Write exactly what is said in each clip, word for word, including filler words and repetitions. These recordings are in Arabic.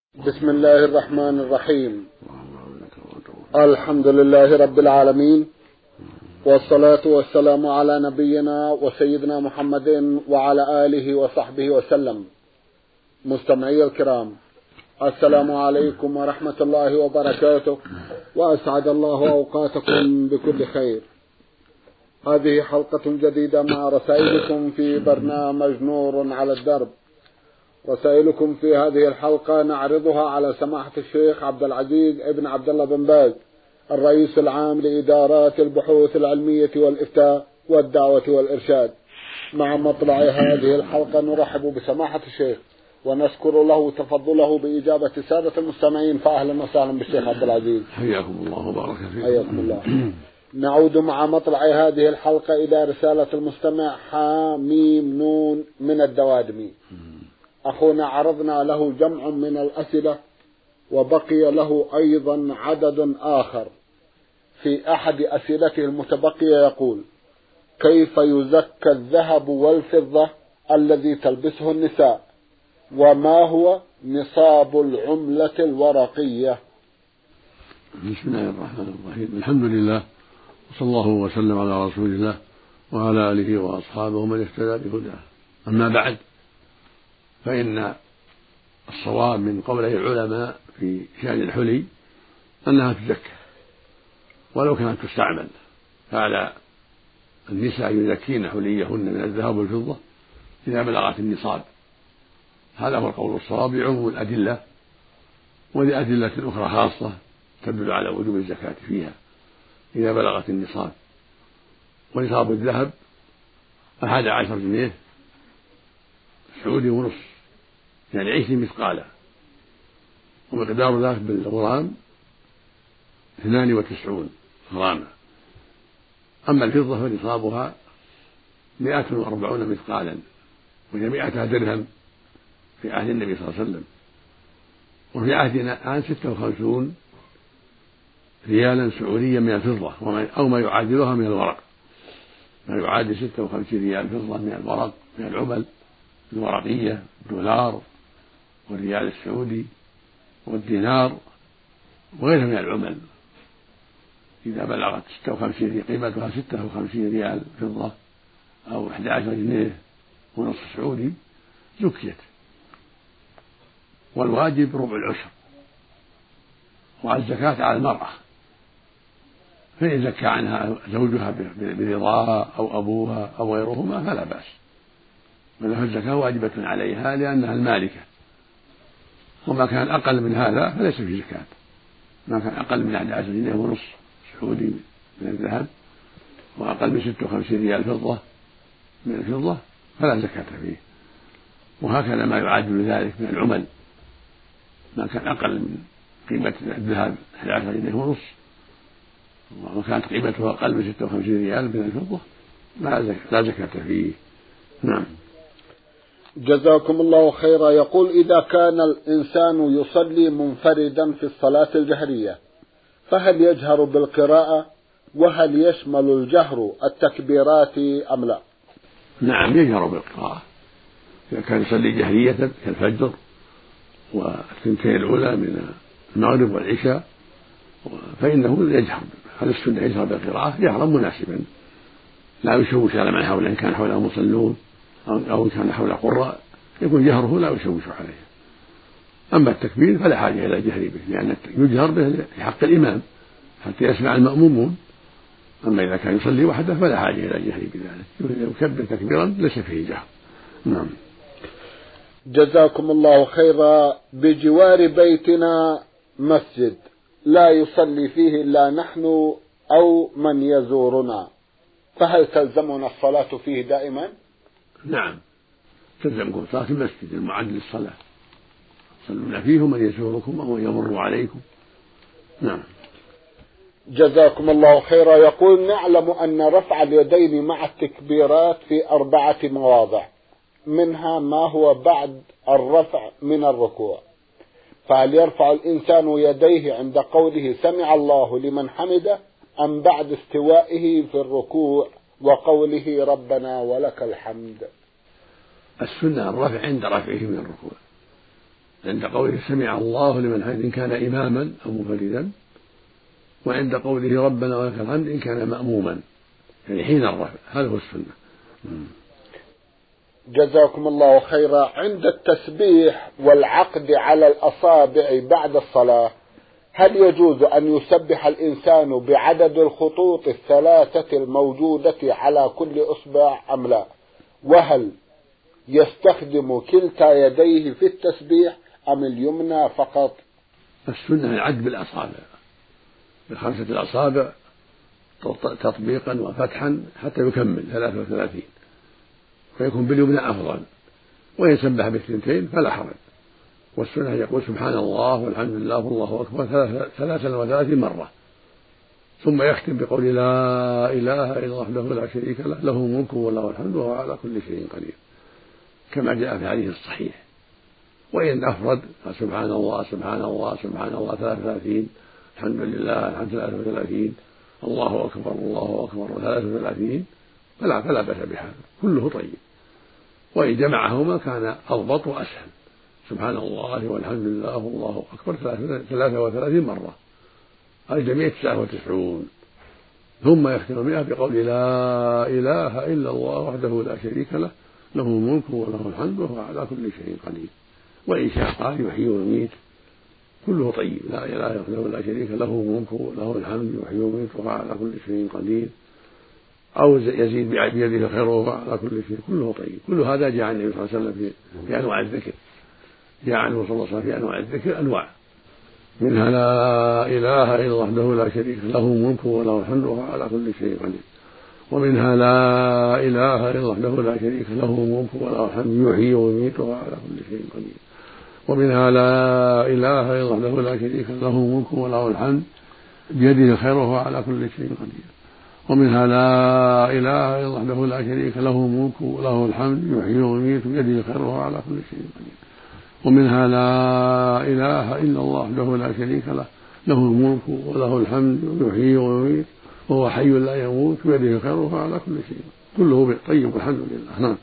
بسم الله الرحمن الرحيم. الحمد لله رب العالمين، والصلاة والسلام على نبينا وسيدنا محمد وعلى آله وصحبه وسلم. مستمعي الكرام، السلام عليكم ورحمة الله وبركاته، وأسعد الله أوقاتكم بكل خير. هذه حلقة جديدة مع رسائلكم في برنامج نور على الدرب. رسائلكم في هذه الحلقة نعرضها على سماحة الشيخ عبد العزيز ابن عبد الله بن باز، الرئيس العام لإدارات البحوث العلمية والإفتاء والدعوة والإرشاد. مع مطلع هذه الحلقة نرحب بسماحة الشيخ ونشكر له تفضله بإجابة سادة المستمعين، فأهلا وسهلا بالشيخ عبد العزيز. حياكم الله وبارك فيكم. حياكم الله. نعود مع مطلع هذه الحلقة إلى رسالة المستمع حاميم نون من الدوادمي. أخونا عرضنا له جمع من الأسئلة، وبقي له أيضا عدد آخر. في أحد أسئلته المتبقية يقول: كيف يزكى الذهب والفضة الذي تلبسه النساء؟ وما هو نصاب العملة الورقية؟ بسم الله الرحمن الرحيم. الحمد لله، وصلى الله وسلم على رسول الله وعلى آله وأصحابه من اهتدى بهداه. أما بعد، فإن الصواب من قوله العلماء في شأن الحلي أنها تزكى ولو كانت تستعمل، فعلى النساء يزكين حليهن من الذهب والفضة إذا بلغت النصاب. هذا هو القول الصواب بعموم الأدلة، ولأدلة أخرى خاصة تدل على وجوب الزكاة فيها إذا بلغت النصاب. ونصاب الذهب أحد عشر جنيه سعودي ونصف، يعني عشرين مثقالا، ومقدار ذلك بالغرام اثنان وتسعون غراما. أما الفضة فنصابها مئة وأربعون مثقالا، وجميعتها درهم في عهد النبي صلى الله عليه وسلم. وفي عهدنا الآن ستة وخمسون ريالا سعوديا من الفضة، أو ما يعادلها من الورق، ما يعادل ستة وخمسين ريال فضة من الورق، من العمل الورقية، الدولار والريال السعودي والدينار وغيرها من العمل. إذا بلغت ستة وخمسين قيمتها ستة وخمسين ريال فضة أو أحد عشر جنيه ونصف سعودي زكيت. والواجب ربع العشر. والزكاة على المرأة، فإن زكى عنها زوجها برضاها أو أبوها أو غيرهما فلا بأس، ولها الزكاة واجبة عليها لأنها المالكة. وما كان أقل من هذا فليس فيه زكاة. ما كان أقل من أحد عشر جنيه ونصف سعودي من الذهب وأقل من ستة وخمسين ريال فضة من الفضة فلا زكاة فيه. وهكذا ما يعادل ذلك من العمل، ما كان أقل من قيمة الذهب أحد عشر جنيه ونصف وكانت قيمته أقل من ستة وخمسين ريال من الفضة لا زكاة فيه. نعم. جزاكم الله خيرا. يقول: إذا كان الإنسان يصلي منفردا في الصلاة الجهرية، فهل يجهر بالقراءة؟ وهل يشمل الجهر التكبيرات أم لا؟ نعم، يجهر بالقراءة إذا كان يصلي جهرية كالفجر والثنتين الأولى من المغرب والعشاء، فإنه يجهر. هذا السنة يجهر بالقراءة جهرا مناسبا، لا يشوش على من حوله. إن كان حوله مصلون أو إن كان حول قراء يكون جهره لا يشوش عليه. أما التكبير فلا حاجة إلى الجهر به، لأن يجهر به في حق الإمام حتى يسمع المأمومون. أما إذا كان يصلي وحده فلا حاجة إلى الجهر بذلك، يكبر تكبيرا ليس فيه جهر. نعم. جزاكم الله خيرا. بجوار بيتنا مسجد لا يصلي فيه إلا نحن أو من يزورنا، فهل تلزمنا الصلاة فيه دائما؟ نعم، تلزمكم صلاة المسجد المعد للصلاة، صلون فيه من يزوركم أو يمر عليكم. نعم. جزاكم الله خيرا. يقول: نعلم أن رفع اليدين مع التكبيرات في أربعة مواضع، منها ما هو بعد الرفع من الركوع، فهل يرفع الإنسان يديه عند قوله سمع الله لمن حمده أم بعد استوائه في الركوع وقوله ربنا ولك الحمد؟ السنة الرفع عند رفعه من الركوع، عند قوله سمع الله لمن حمده إن كان إماما أو منفردا، وعند قوله ربنا ولك الحمد إن كان مأموما، يعني حين الرفع. هذا هو السنة. جزاكم الله خيرا. عند التسبيح والعقد على الأصابع بعد الصلاة، هل يجوز أن يسبح الإنسان بعدد الخطوط الثلاثة الموجودة على كل إصبع أم لا؟ وهل يستخدم كلتا يديه في التسبيح أم اليمنى فقط؟ السنة العد بالأصابع، بخمسة الأصابع تطبيقا وفتحا حتى يكمل ثلاثة وثلاثين، فيكون باليمنى أفضل، وإن سبح بالثنتين فلا حرج. والسنة يقول سبحان الله والحمد لله والله أكبر ثلاثا وثلاثين مرة، ثم يختم بقول لا إله إلا الله وحده لا شريك له له الملك وله الحمد وهو على كل شيء قدير، كما جاء في الحديث الصحيح. وإن أفرد سبحان الله سبحان الله سبحان الله ثلاثة وثلاثين، الحمد لله الحمد ثلاثة وثلاثين، الله أكبر الله أكبر ثلاثة وثلاثين، فلا فلا بأس بهذا، كله طيب. وإن جمعهما كان أضبط وأسهل، سبحان الله والحمد لله والله أكبر ثلاثة وثلاثين مرة، الجميع تسعة وتسعون، ثم يختم بها بقول لا إله إلا الله وحده لا شريك له له الملك وله الحمد وهو على كل شيء قدير. وإن شاء قال يحيي ويميت، كله طيب، لا إله إلا الله لا شريك له الملك وله الحمد يحيي ويميت وهو على كل شيء قدير، أو يزيد بيده الخير وهو على كل شيء، كله طيب. كل هذا جاء عن النبي صلى الله عليه وسلم في, في أنواع الذكر، جاء عنه صلى الله عليه وسلم في أنواع الذكر أنواع، منها لا إله إلا الله وحده لا شريك له الملك وله الحمد وهو على كل شيء قدير، ومنها لا إله إلا الله وحده لا شريك له الملك وله الحمد يحيي ويميت وهو على كل شيء قدير، ومنها لا إله إلا الله وحده لا شريك له الملك وله الحمد بيده الخير وهو على كل شيء قدير، ومنها لا إله إلا الله وحده لا شريك له الملك وله الحمد يحيي ويميت بيده الخير وهو على كل شيء قدير، ومنها لا إله إلا الله وحده لا شريك له له الملك وله الحمد يحيي ويميت وهو حي لا يموت بيده الخير وهو على كل شيء، كله طيب والحمد لله. نعم.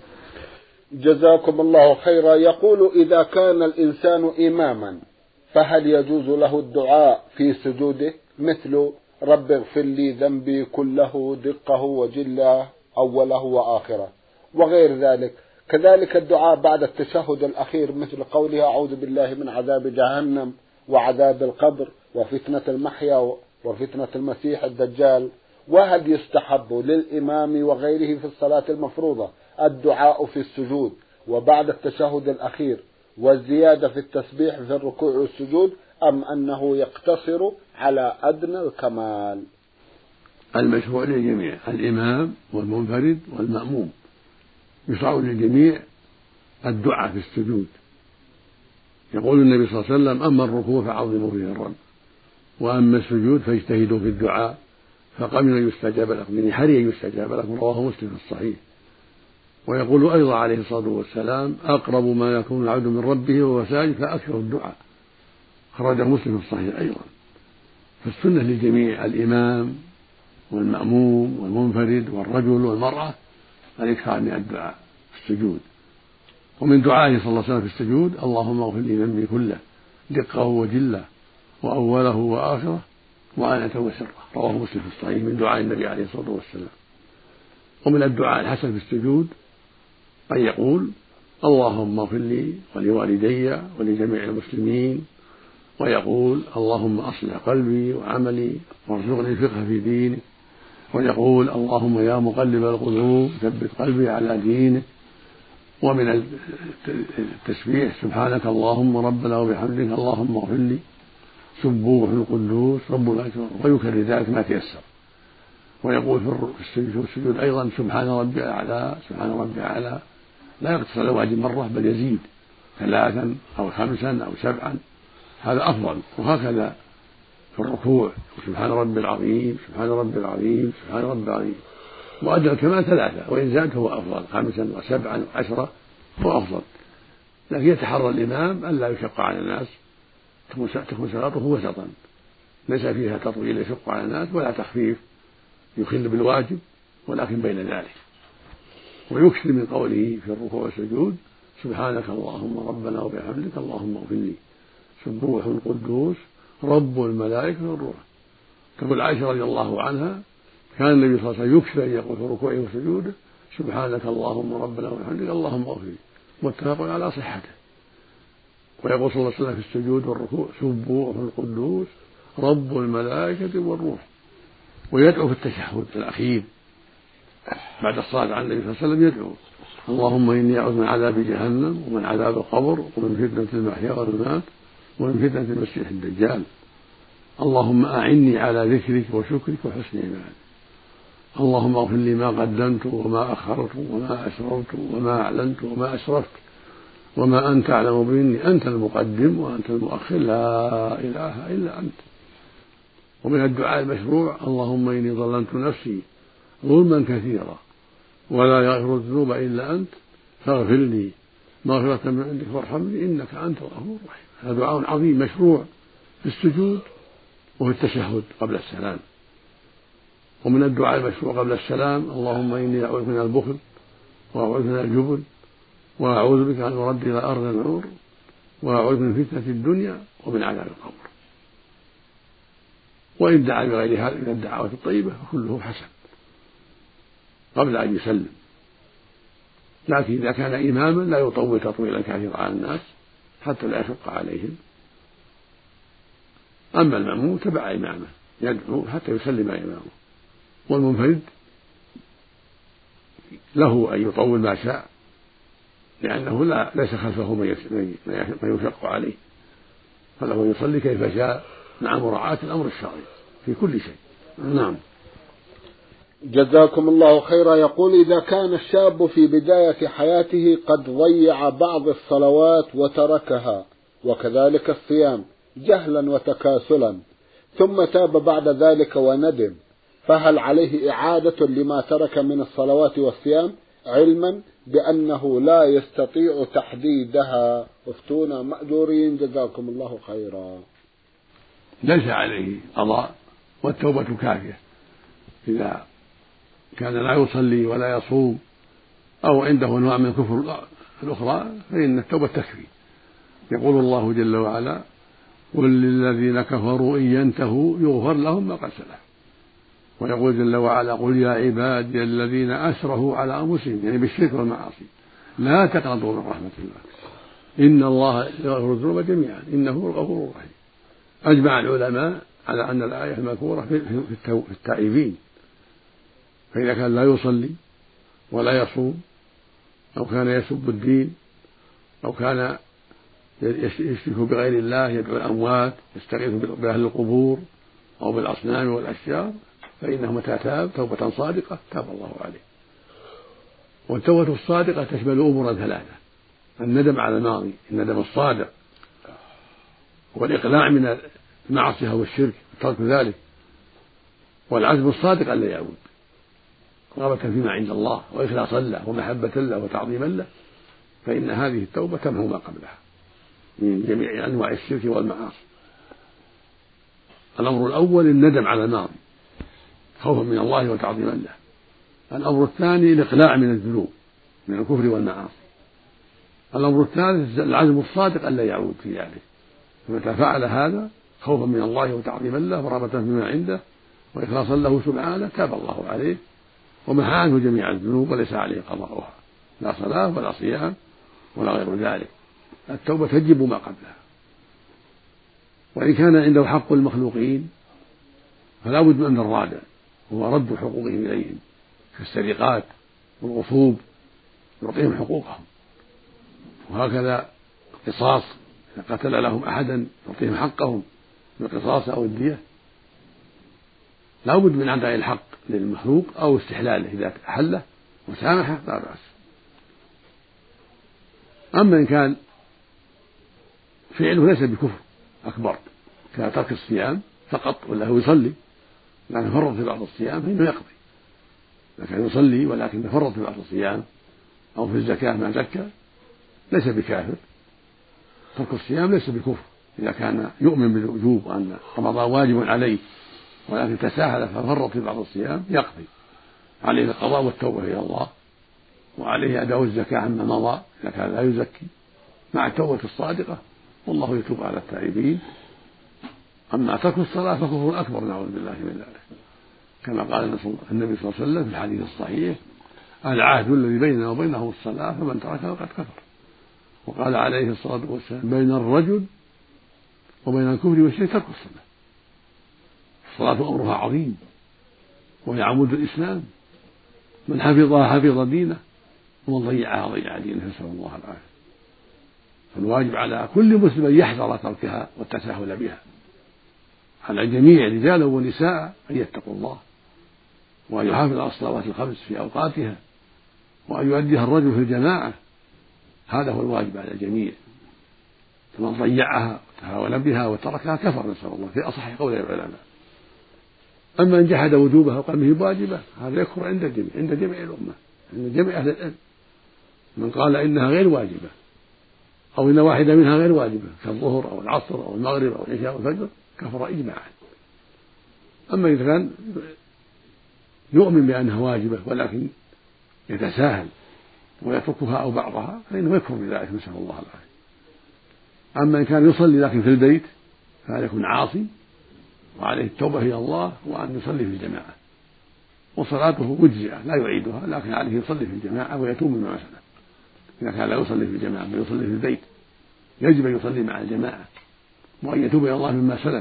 جزاكم الله خيرا. يقول إذا كان الإنسان إماما فهل يجوز له الدعاء في سجوده مثل رب اغفر لي ذنبي كله دقه وجله أوله وآخره وغير ذلك؟ كذلك الدعاء بعد التشهد الأخير مثل قوله أعوذ بالله من عذاب جهنم وعذاب القبر وفتنة المحيا وفتنة المسيح الدجال. وهل يستحب للإمام وغيره في الصلاة المفروضة الدعاء في السجود وبعد التشهد الأخير والزيادة في التسبيح في الركوع والسجود، أم أنه يقتصر على أدنى الكمال؟ المشروع للجميع، الإمام والمنفرد والمأموم، يشرع للجميع الدعاء في السجود. يقول النبي صلى الله عليه وسلم أما الركوع فعظموا فيه الرب، وأما السجود فاجتهدوا في الدعاء فقمن يستجاب لكم، يعني حري يستجاب لكم، رواه مسلم في الصحيح. ويقول أيضا عليه الصلاة والسلام أقرب ما يكون العبد من ربه وهو ساجد فأكثر الدعاء، خرجه مسلم في الصحيح أيضا. فالسنة للجميع، الإمام والمأموم والمنفرد والرجل والمرأة، الإكثار من الدعاء في السجود. ومن دعائه صلى الله عليه وسلم في السجود اللهم اغفر لي ذنبي كله دقه وجله وأوله وآخره وعنته وسره، رواه مسلم في الصحيح من دعاء النبي عليه الصلاة والسلام. ومن الدعاء الحسن في السجود أن يقول اللهم اغفر لي ولوالدي ولجميع المسلمين، ويقول اللهم أصلح قلبي وعملي وارزقني الفقه في دينك، ويقول اللهم يا مقلب القلوب ثبت قلبي على دينك. ومن التسبيح سبحانك اللهم ربنا وبحمدك اللهم اغفر لي سبوح القدوس رب الأكبر، ويكرر ذلك ما تيسر. ويقول في السجود أيضا سبحان ربي الأعلى سبحان ربي الأعلى، لا يقتصر على واحد مرة بل يزيد ثلاثا أو خمسا أو سبعا، هذا أفضل. وهكذا في الركوع سبحان ربي العظيم سبحان ربي العظيم سبحان ربي العظيم، وأدنى الكمال ثلاثة، وإن زاد هو أفضل، خمسا وسبعا وعشرة هو أفضل. لكن يتحرى الإمام ألا يشق على الناس، تكون صلاته وسطا ليس فيها تطويل يشق على الناس ولا تخفيف يخل بالواجب، ولكن بين ذلك. ويكثر من قوله في الركوع والسجود سبحانك اللهم ربنا وبحمدك اللهم اغفر لي سبوح قدوس رب الملائكة والروح. تقول عائشة رضي الله عنها كان النبي صلى الله عليه وسلم يكفي أن يقول في ركوعه وسجوده سبحانك اللهم ربنا وبحمدك اللهم اغفر لي، متفق على صحته. ويقول صلى الله عليه وسلم في السجود والركوع سبوح القدوس رب الملائكة والروح. ويدعو في التشهد الأخير بعد الصلاة على النبي صلى الله عليه وسلم يدعو اللهم إني أعوذ من عذاب جهنم ومن عذاب القبر ومن فتنة المحيا والممات ومن فتنة المسيح الدجال. اللهم أعني على ذكرك وشكرك وحسن عبادتك. اللهم اغفر لي ما قدمت وما أخرت وما أسررت وما أعلنت وما أسرفت وما أنت أعلم مني، أنت المقدم وأنت المؤخر لا إله إلا أنت. ومن الدعاء المشروع اللهم إني ظلمت نفسي ظلما كثيرا ولا يغفر الذنوب إلا أنت فاغفر لي مغفرة من عندك وارحمني إنك أنت الغفور الرحيم. هذا دعاء عظيم مشروع في السجود وفي التشهد قبل السلام. ومن الدعاء المشروع قبل السلام اللهم إني أعوذ من البخل وأعوذ من الجبن وأعوذ بك أن أرد إلى أرض العمر وأعوذ من فتنة الدنيا ومن عذاب القبر. وإن دعا بغير هذا من الدعوات الطيبة فكله حسن قبل أن يسلم، لكن إذا كان إماما لا يطول تطويلا كثيرا على الناس حتى لا يشق عليهم. أما المأموم تبع إمامه يدعو حتى يسلم إمامه، والمنفرد له أن يطول ما شاء لأنه لا ليس خلفه من يشق عليه، فله يصلي كيف شاء مع مراعاة الأمر الشرعي في كل شيء. نعم. جزاكم الله خيرا. يقول إذا كان الشاب في بداية حياته قد ضيع بعض الصلوات وتركها وكذلك الصيام جهلا وتكاسلا ثم تاب بعد ذلك وندم، فهل عليه إعادة لما ترك من الصلوات والصيام علما بأنه لا يستطيع تحديدها؟ افتونا مأجورين جزاكم الله خيرا. ليس عليه قضاء والتوبة كافية إذا كان لا يصلي ولا يصوم أو عنده نوع من الكفر الأخرى فإن التوبة تكفي. يقول الله جل وعلا قل للذين كفروا إن ينتهوا يغفر لهم ما قد سلف. ويقول جل وعلا قل يا عبادي الذين أسرفوا على أنفسهم يعني بالشرك والمعاصي لا تقنطوا من رحمة الله إن الله يغفر الذنوب جميعا إنه هو الغفور الرحيم. أجمع العلماء على أن الآية المذكورة في التائبين، فإذا كان لا يصلي ولا يصوم أو كان يسب الدين أو كان يشرك بغير الله يدعو الأموات يستغيث بأهل القبور أو بالأصنام والأشجار فإنه متى تاب توبة صادقة تاب الله عليه. والتوبة الصادقة تشمل أمورا ثلاثة: الندم على الماضي الندم الصادق، والإقلاع من المعصية والشرك ترك ذلك، والعزم الصادق ألا يعود رغبة فيما عند الله وإخلاصا له ومحبة له وتعظيما له، فإن هذه التوبة تمحو ما قبلها من جميع أنواع الشرك والمعاصي. الأمر الأول الندم على الماضي خوفا من الله وتعظيما له. الأمر الثاني الإقلاع من الذنوب من الكفر والمعاصي. الأمر الثالث العزم الصادق ألا يعود في ذلك، فمتى فعل هذا خوفا من الله وتعظيما له ورغبة فيما عنده وإخلاصا له سبحانه تاب الله عليه ومحى عنه جميع الذنوب وليس عليه قضاؤها لا صلاة ولا صيام ولا غير ذلك. التوبة تجب ما قبلها. وإن كان عنده حق المخلوقين فلا بد من الرادع وهو رد حقوقهم إليهم كالسرقات والغصوب يعطيهم حقوقهم، وهكذا قصاص إذا قتل لهم أحدا يعطيهم حقهم بالقصاص أو الدية. لا بد من أداء الحق للمخلوق أو استحلاله إذا أحله وسامحه لا بأس. أما إن كان فعله ليس بكفر أكبر كترك الصيام فقط ولا هو يصلي لكن فرط في بعض الصيام فإنه يقضي، لكن يصلي ولكن فرط في بعض الصيام أو في الزكاة ما زكى ليس بكافر. ترك الصيام ليس بكفر إذا كان يؤمن بالوجوب وأن رمضان واجب عليه ولكن تساهل ففرط في بعض الصيام يقضي عليه القضاء والتوبة إلى الله وعليه أداء الزكاة عما مضى إذا كان لا يزكي مع التوبة الصادقة، والله يتوب على التائبين. أما ترك الصلاة فكفر أكبر نعوذ بالله من ذلك، كما قال النبي صلى الله عليه وسلم في الحديث الصحيح: العهد الذي بيننا وبينهم الصلاة فمن تركها فقد كفر. وقال عليه الصلاة والسلام: بين الرجل وبين الكفر والشرك ترك الصلاة. الصلاة أمرها عظيم وهي عمود الإسلام، من حفظها حفظ دينه ومن ضيعها ضيع دينه، نسأل الله العافية. فالواجب على كل مسلم أن يحذر تركها والتساهل بها، على الجميع رجالا ونساء أن يتقوا الله وأن يحافظ على الصلوات الخمس في أوقاتها وأن يؤديها الرجل في الجماعة، هذا هو الواجب على الجميع. فمن ضيعها وتهاون بها وتركها كفر، نسأل الله، في أصح قول العلماء. أما إن جحد وجوبها وقال به واجبة هذا يكفر عند الجميع، عند جميع الأمة، عند جميع أهل العلم. من قال إنها غير واجبة أو إن واحدة منها غير واجبة كالظهر أو العصر أو المغرب أو العشاء أو الفجر كفر إجماعا. أما إذا كان يؤمن بأنها واجبة ولكن يتساهل ويتركها أو بعضها فإنه يكفر بذلك، نسأل الله العافية. أما إن كان يصلي لكن في البيت فهذا يكون عاصي وعليه التوبة إلى الله وأن يصلي في الجماعة، وصلاته مجزئة لا يعيدها، لكن عليه يصلي في الجماعة ويتوب مما سلف. إذا كان لا يصلي في الجماعة بل يصلي في البيت يجب أن يصلي مع الجماعة وأن يتوب إلى الله مما سلف.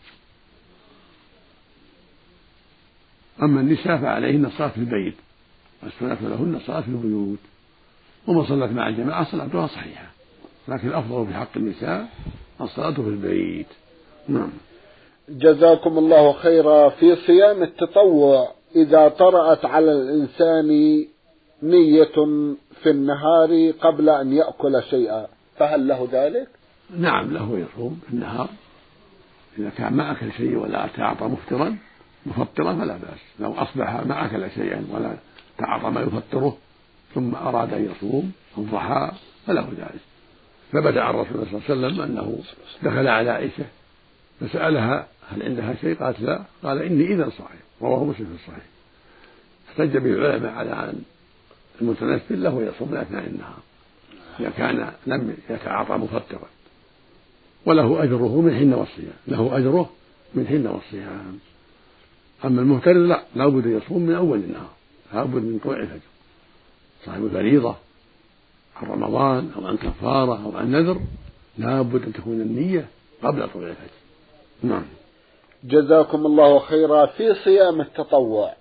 أما النساء فعليهن الصلاة في البيت، والسنة لهن الصلاة في البيوت، ومن صلت مع الجماعة صلاتها صحيحة، لكن الأفضل في حق النساء الصلاة في البيت. نعم. جزاكم الله خيرا. في صيام التطوع إذا طرأت على الإنسان نية في النهار قبل أن يأكل شيئا فهل له ذلك؟ نعم له، يصوم في النهار إذا كان ما أكل شيء ولا تعاطى مفطرا مفطرا فلا بأس. لو أصبح ما أكل شيئا ولا تعاطى ما يفطره ثم أراد أن يصوم الضحى فله ذلك. ثبت عن رسول الله صلى الله عليه وسلم أنه دخل على عائشة فسألها هل عندها شيء؟ قالت لا، قال إني إذا صائم، رواه مسلم في الصحيح. احتج به العلماء على أن المتنفل له يصوم أثناء النهار إذا كان لم يتعاطى مفطرا، وله أجره من حين والصيام، له أجره من حين والصيام. أما المفترض لا، لا بد يصوم من أول النهار، لا بد من طلوع الفجر. صاحب الفريضة عن رمضان أو عن كفارة أو عن نذر لا بد أن تكون النية قبل طلوع الفجر. نعم. جزاكم الله خيرا. في صيام التطوع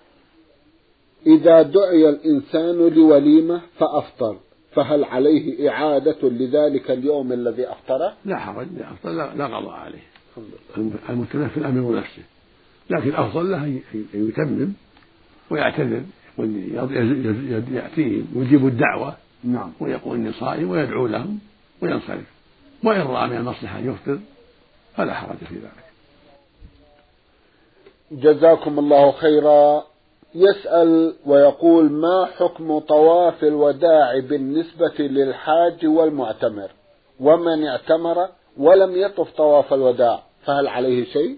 إذا دعي الإنسان لوليمة فأفطر فهل عليه إعادة لذلك اليوم الذي أفطره؟ لا حرج، لا أفطر، لا, لا قضاء عليه. المتنفل أمر نفسه، لكن الأفضل له أن يتمم ويعتذر يأتيهم ويجيب الدعوة. نعم. ويقول إني صائم ويدعو لهم وينصرف، وإن رأى من المصلحة يفطر فلا حرج في ذلك. جزاكم الله خيرا. يسأل ويقول: ما حكم طواف الوداع بالنسبة للحاج والمعتمر، ومن اعتمر ولم يطف طواف الوداع فهل عليه شيء؟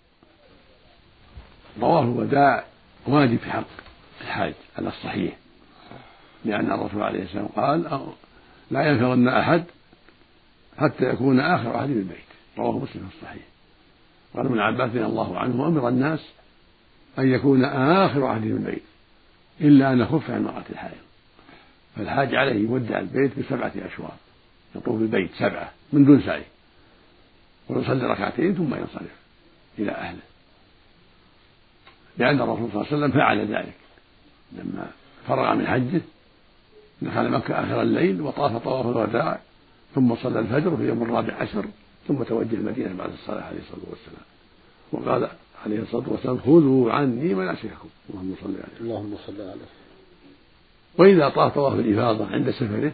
طواف الوداع واجب في حق الحاج على الصحيح، لأن الرسول عليه السلام قال: لا ينفرن أحد حتى يكون آخر أحد بالبيت، رواه مسلم في الصحيح. قال ابن عباس رضي الله عنه: أمر الناس أن يكون آخر عهدهم البيت إلا أن يخف عن مرأة الحائض. فالحاج عليه يودع البيت بسبعة أشواط، يطوف البيت سبعة من دون سعي، ويصلي ركعتين ثم ينصرف إلى أهله، لأن الرسول صلى الله عليه وسلم فعل ذلك لما فرغ من حجه، دخل مكة آخر الليل وطاف طواف الوداع ثم صلى الفجر في يوم الرابع عشر ثم توجه المدينة بعد الصلاة عليه الصلاة والسلام، وقال عليه الصلاة والسلام: خذوا عني مناسككم. اللهم صل عليه. اللهم صل عليه. وإذا طاف طواف الإفاضة عند سفره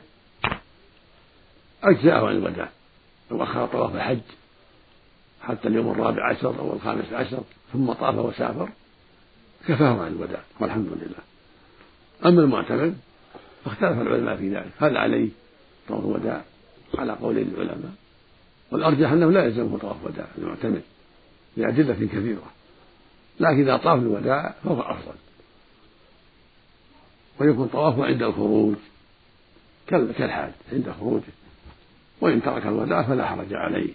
أجزأه عن الوداع، لو أخر طواف الحج حتى اليوم الرابع عشر أو الخامس عشر ثم طاف وسافر كفاه عن الوداع والحمد لله. أما المعتمر فاختلف العلماء في ذلك، هل عليه طواف الوداع؟ على قول العلماء، والأرجح أنه لا يلزمه طواف وداع المعتمر لأدلة كثيرة، لكن إذا طاف الوداع فهو أفضل. ويكون طوافه عند الخروج كالحاج عند خروجه، وإن ترك الوداع فلا حرج عليه.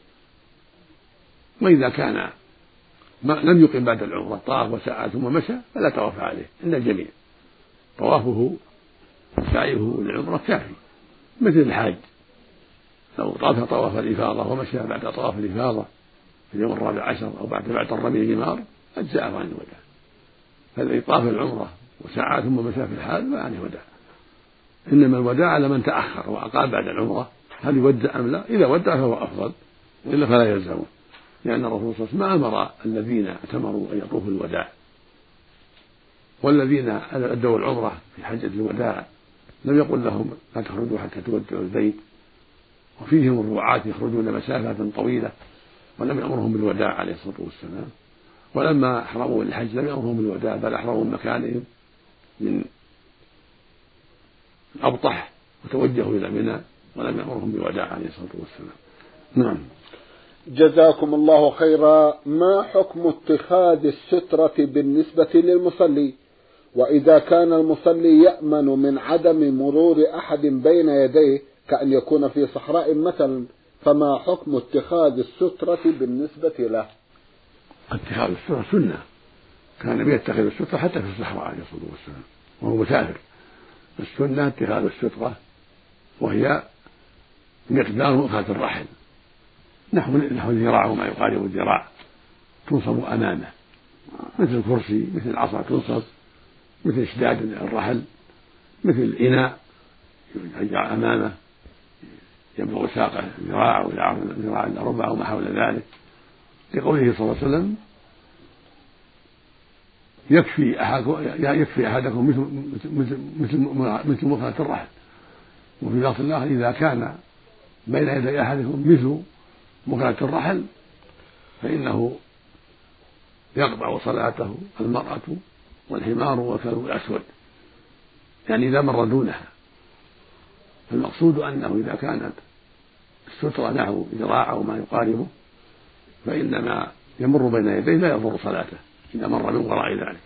وإذا كان ما لم يقم بعد العمرة طاف وسعى ثم مشى فلا طواف عليه عند الجميع، طوافه سعيه للعمرة كافي مثل الحاج لو طاف طواف الإفاضة ومشى بعد طواف الإفاضة في اليوم الرابع عشر أو بعد بعد الرمي الجمار أجزأه عن الوداع. فالذي طاف العمرة وسعى ثم مشى في الحال ما عليه وداع، إنما الوداع على من تأخر وأقام بعد العمرة هل يودع أم لا؟ إذا ودع فهو أفضل وإلا فلا يلزمه، لأن الرسول صلى الله عليه وسلم ما أمر الذين اعتمروا أن يطوفوا الوداع، والذين أدوا العمرة في حجة الوداع لم يقل لهم لا تخرجوا حتى تودعوا البيت، وفيهم الرعاة يخرجون مسافة طويلة ولم يأمرهم بالوداع عليه الصلاة والسلام. ولما أحرموا الحج لم يأمرهم بالوداع بل أحرموا من مكانهم من أبطح وتوجهوا إلى منى ولم يأمرهم بالوداع عليه الصلاة والسلام. نعم. جزاكم الله خيرا. ما حكم اتخاذ السترة بالنسبة للمصلي؟ وإذا كان المصلي يأمن من عدم مرور أحد بين يديه كأن يكون في صحراء مثلا، فما حكم اتخاذ السترة بالنسبة له؟ اتخاذ السترة سنة، كان النبي يتخذ السترة حتى في الصحراء عليه الصلاة والسلام وهو مسافر. السنة اتخاذ السترة وهي مقدار مؤخذ الرحل نحو نحو الذراع وما يقارب الذراع، تنصب أمامه مثل الكرسي مثل العصا تنصب، مثل إشداد الرحل، مثل إناء يجعل أمامه يبلغ ساقه ذراع أو ذراع إلا ربع أو ما حول ذلك، لقوله صلى الله عليه وسلم يكفي أحدكم يكفي أحدكم مثل مثل مثل مؤخذة الرحل. وفي لفظ الله إذا كان بين يدي أحدكم مثل مؤخذة الرحل فإنه يقطع صلاته المرأة والحمار والكلب الأسود، يعني إذا مر دونها. فالمقصود أنه إذا كانت السترة نحو ذراع أو ما يقاربه فإنما يمر بين يديه لا يضر صلاته إذا مر من وراء ذلك.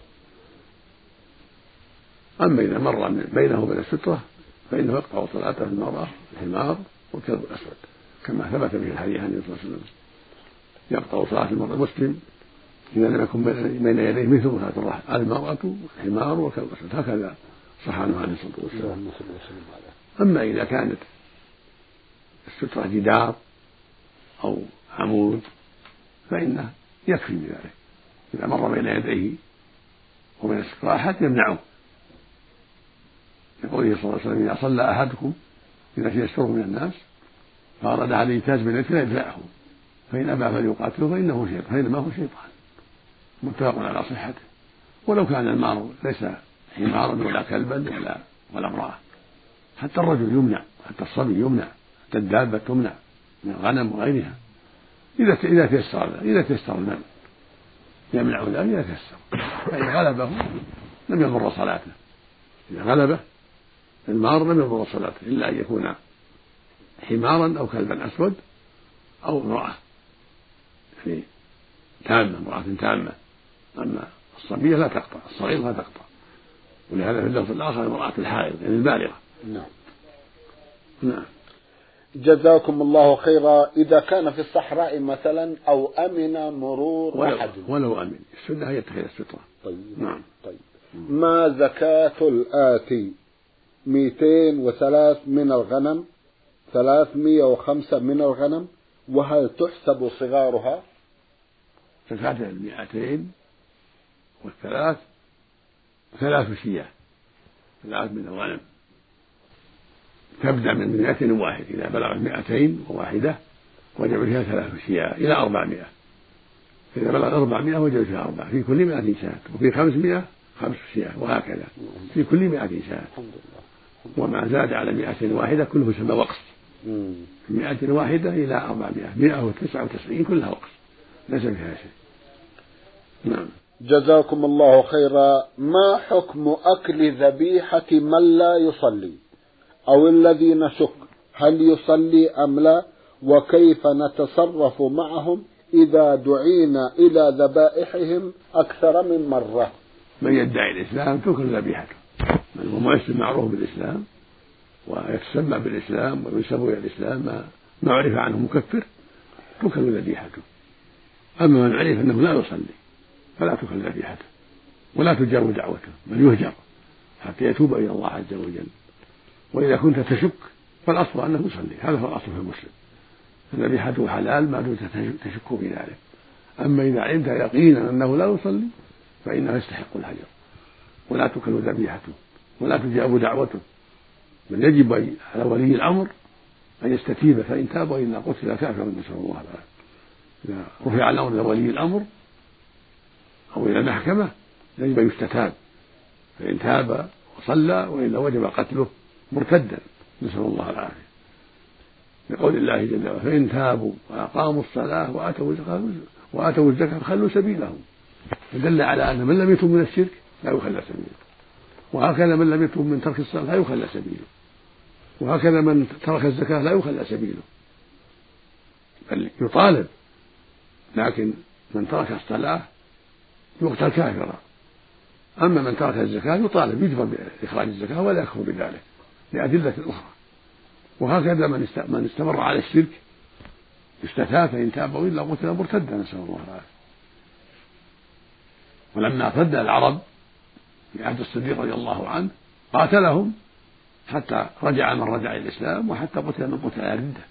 أما إذا مر بينه وبين السترة فإنه يقطع صلاته المرأة الحمار والكلب الأسود كما ثبت في الحديث عن النبي صلى الله عليه وسلم، يقطع صلاة المرء المسلم إذا لم يكن بين يديه مثل هذا الرحل المرأة الحمار والكلب الأسود، هكذا صح عنه عليه الصلاة والسلام. أما إذا كانت السترة جدار أو عمود فإنه يكفي بذلك، إذا مر بين يديه وبين السترة أحد يمنعه، يقول صلى الله عليه وسلم إذا صلى أحدكم إذا تيسره من الناس فأراد عليه يجتاز بالليل فليدفعه فإن أبى فليقاتله فإنه شيطان فإنما هو شيطان، متفق على صحته. ولو كان المار ليس حمارا ولا كلبا ولا ولا امرأة، حتى الرجل يمنع، حتى الصبي يمنع، حتى الدابة تمنع من الغنم وغيرها إذا إذا تيسر إذا تيسر المنع يمنع ذلك إذا تيسر، فإن غلبه لم يضر صلاته، إذا غلبه المار لم يضر صلاته إلا أن يكون حمارا أو كلبا أسود أو امرأة يعني تامة، امرأة تامة. أما الصبية لا تقطع، الصغير لا تقطع، ولهذا في اللفظ الآخر امرأة الحائض يعني البالغة. نعم. نعم. جزاكم الله خيرا. إذا كان في الصحراء مثلا أو أمن مرور ولو أحد ولو أمن السنة هي يتخذ السترة. طيب. نعم. طيب. ما زكاة الآتي مئتين وثلاث من الغنم ثلاثمائة وخمسة من الغنم، وهل تحسب صغارها؟ زكاة المئتين والثلاث ثلاث شياه، ثلاث من الغنم تبدأ من مئة واحد، إذا بلغت مئتين وواحدة وجب فيها ثلاث شياه إلى أربعمائة، إذا بلغت أربعمائة وجب فيها أربعة، في كل مئة شاة، وفي خمسمائة خمس شياه، وهكذا في كل مئة شاة. وما زاد على مئة واحدة كله يسمى وقص، مئة واحدة إلى أربعمائة، مئة وتسعة وتسعين كلها وقص ليس فيها شيء. نعم. جزاكم الله خيرا. ما حكم أكل ذبيحة من لا يصلي أو الذي نشك، هل يصلي أم لا؟ وكيف نتصرف معهم إذا دعينا إلى ذبائحهم أكثر من مرة؟ من يدعي الإسلام تؤكل ذبيحته، من وما بالمعروف بالإسلام ويتسمى بالإسلام وينسب إلى الإسلام ما ما عرف عنه مكفر تكل ذبيحته. أما من عرف أنه لا يصلي فلا تكل ذبيحته ولا تجاب دعوته بل يهجر حتى يتوب إلى الله عز وجل. وإذا كنت تشك فالأصل أنه يصلي، هذا هو الأصل في المسلم، فذبيحته حلال ما دمت تشك في ذلك. أما إذا علمت يقينا أنه لا يصلي فإنه يستحق الهجر ولا تكل ذبيحته ولا تجاب دعوته، بل يجب على ولي الأمر أن يستتيب، فإن تاب وإلا قتل كافرا نسأل الله العافية. إذا رفع الأمر إلى ولي الأمر أو إلى المحكمة يجب أن يستتاب، فإن تاب وصلى وإلا وجب قتله مرتدا نسأل الله العافية، لقول الله جل وعلا فإن تابوا وأقاموا الصلاة وآتوا الزكاة وآتوا الزكاة فخلوا سبيلهم، فدل على أن من لم يتب من الشرك لا يخلى سبيله، وهكذا من لم يتب من ترك الصلاة لا يخلى سبيله، وهكذا من ترك الزكاة لا يخلى سبيله بل يطالب. لكن من ترك الصلاة يقتل كافرا، أما من ترك الزكاة يطالب يجبر بإخراج الزكاة ولا يكفر بذلك لأدلة أخرى. وهكذا من استمر على الشرك يستتاب، فإن تاب وإلا قتل مرتدا نسأل الله العافية. ولما ارتد العرب في عهد الصديق رضي الله عنه قاتلهم حتى رجع من رجع إلى الإسلام وحتى قتل من قتل على الردة.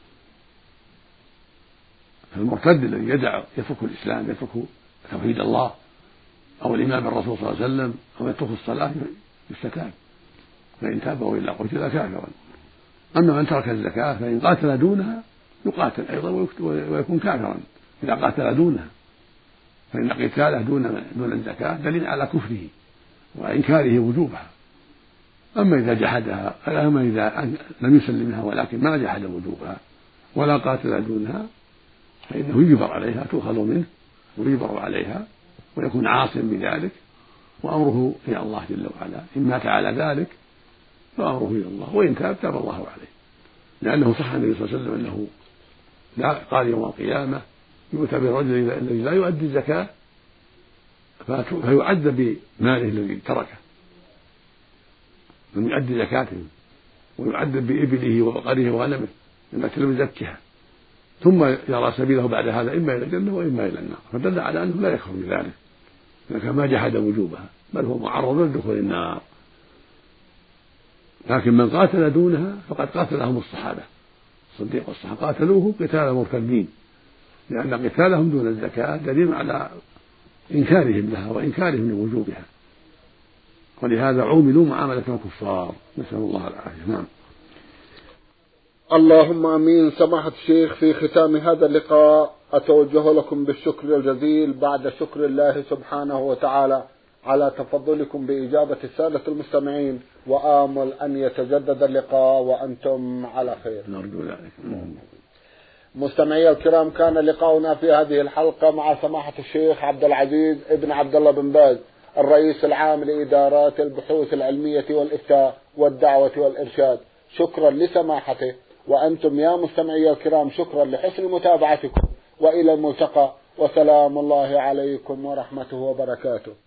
فالمرتد الذي يدع يترك الإسلام يترك توحيد الله أو الإيمان بالرسول صلى الله عليه وسلم أو يترك الصلاة يستتاب، فإن تاب وإلا قتل كافرا. أما من ترك الزكاة فإن قاتل دونها يقاتل أيضا ويكون كافرا إذا قاتل دونها، فإن قتاله دون دون الزكاة دليل على كفره وإنكاره وجوبها. أما إذا جحدها أما إذا لم يسلمها ولكن ما جحد وجوبها ولا قاتل دونها فإنه يجبر عليها، تؤخذ منه ويجبر عليها ويكون عاصم بذلك، وأمره إلى الله جل وعلا، إن مات على ذلك فأمره إلى الله، وإن تاب تاب الله عليه، لأنه صح النبي صلى الله عليه وسلم أنه لا قال يوم القيامة يؤتى بالرجل الذي لا يؤدي الزكاة فيعذب بماله الذي تركه من يؤدي زكاته، ويعذب بإبله وبقره وغنمه التي لم يزكها، ثم يرى سبيله بعد هذا إما إلى الجنة وإما إلى النار، فدل على أنه لا يكفر بذلك لكن ما جحد وجوبها بل هو معرض لدخول النار. لكن من قاتل دونها فقد قاتلهم الصحابة الصديق والصحابة قاتلوه قتال مرتدين، لأن قتالهم دون الزكاة دليل على إنكارهم لها وإنكارهم لوجوبها، ولهذا عوملوا معاملة الكفار نسأل الله العافية. نعم. اللهم امين. سماحة الشيخ، في ختام هذا اللقاء اتوجه لكم بالشكر الجزيل بعد شكر الله سبحانه وتعالى على تفضلكم باجابة السادة المستمعين، وآمل ان يتجدد اللقاء وانتم على خير. نرجو ذلك. مستمعي الكرام، كان لقاؤنا في هذه الحلقة مع سماحة الشيخ عبد العزيز ابن عبد الله بن باز الرئيس العام لإدارات البحوث العلمية والإفتاء والدعوة والإرشاد. شكرا لسماحته، وأنتم يا مستمعي الكرام شكرا لحسن متابعتكم، وإلى الملتقى، وسلام الله عليكم ورحمته وبركاته.